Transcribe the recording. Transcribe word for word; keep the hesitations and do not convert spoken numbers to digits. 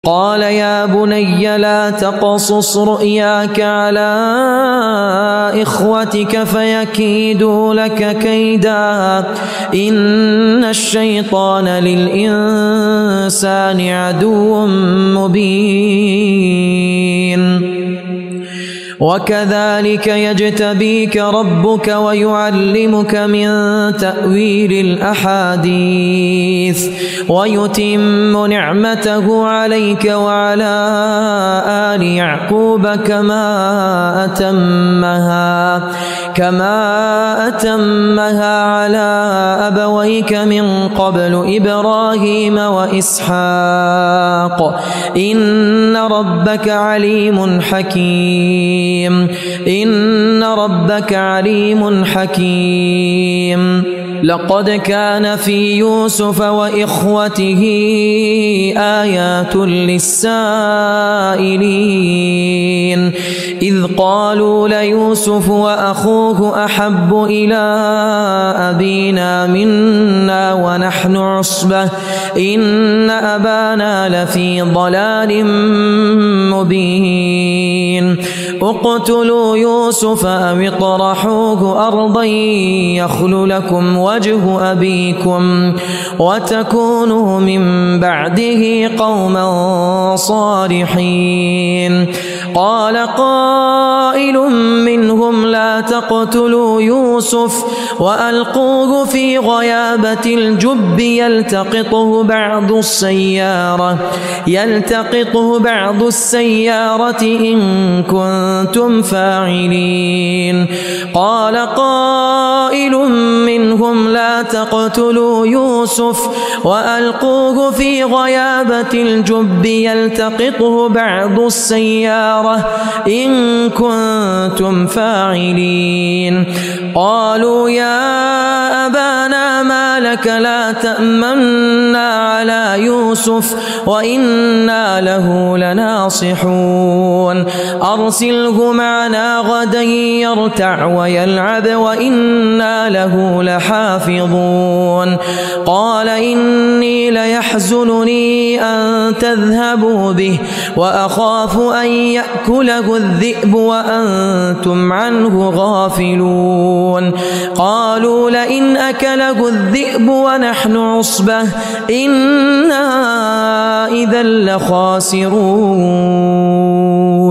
قال يا بني لا تقصص رؤياك على إخوتك فيكيدوا لك كيدا إن الشيطان للإنسان عدو مبين وكذلك يجتبيك ربك ويعلمك من تأويل الأحاديث ويتم نعمته عليك وعلى آل يعقوب كما أتمها كما أتمها على أبويك من قبل إبراهيم وإسحاق إن ربك عليم حكيم إن ربك عليم حكيم لقد كان في يوسف وإخوته آيات للسائلين إذ قالوا ليوسف وأخوه أحب إلى أبينا منا ونحن عصبة إن أبانا لفي ضلال مبين اقتلوا يوسف أو اطرحوه أرضا يخل لكم وجه أبيكم وتكونوا من بعده قوما صالحين قال قائل منهم لا تقتلوا يوسف وألقوه في غيابة الجب يلتقطه بعض السيارة يلتقطه بعض السيارة إن كنتم فاعلين قال قائل منهم لا تقتلوا يوسف وألقوه في غيابة الجب يلتقطه بعض السيارة إن كنتم فاعلين قالوا يا أبانا ما لك لا تأمنا على يوسف وإنا له لناصحون أرسله معنا غدا يرتع ويلعب وإنا له لحافظون قال إني ليحزنني أن تذهبوا به وأخاف أن يأكله الذئب وأنتم عنه غافلون قالوا لئن أكله الذئب ونحن عصبة إنا إذا لخاسرون